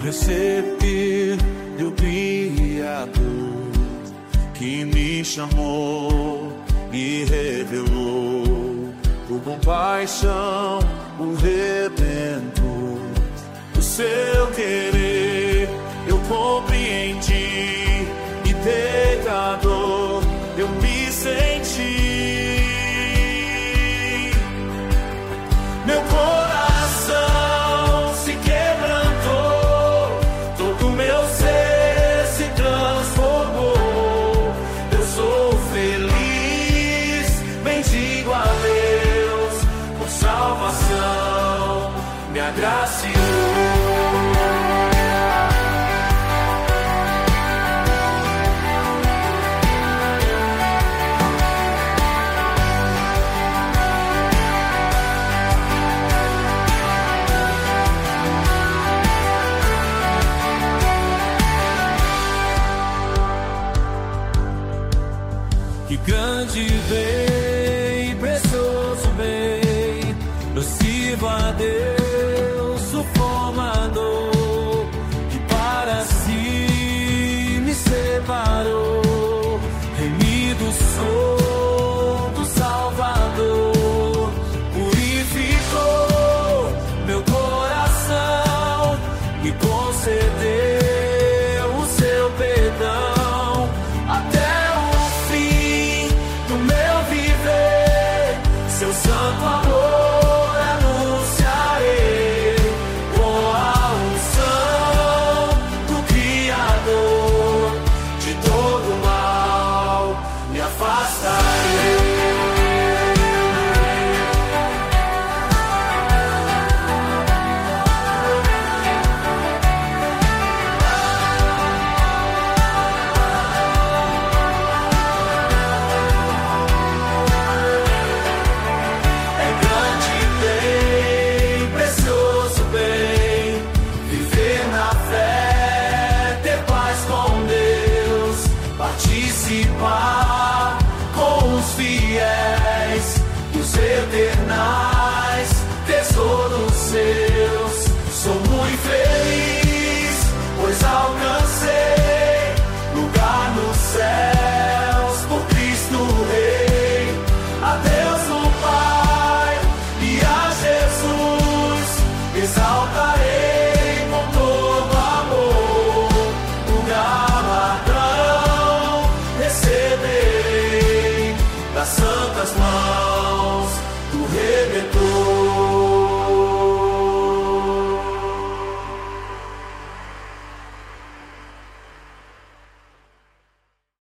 receber do Criador que me chamou e revelou por compaixão o Redentor. O seu querer eu compreendi e pecador eu me senti. Meu coração se quebrantou, todo meu ser se transformou. Eu sou feliz, bendigo a Deus, por salvação me agraciou. Que grande bem, precioso bem, eu sirvo a Deus, o formador, que para si me separou, remido sou do Salvador, purificou meu coração, me concedeu o seu perdão. Seu santo amor anunciarei, com a unção do Criador, de todo mal me afastarei. Participar com os fiéis dos eternais.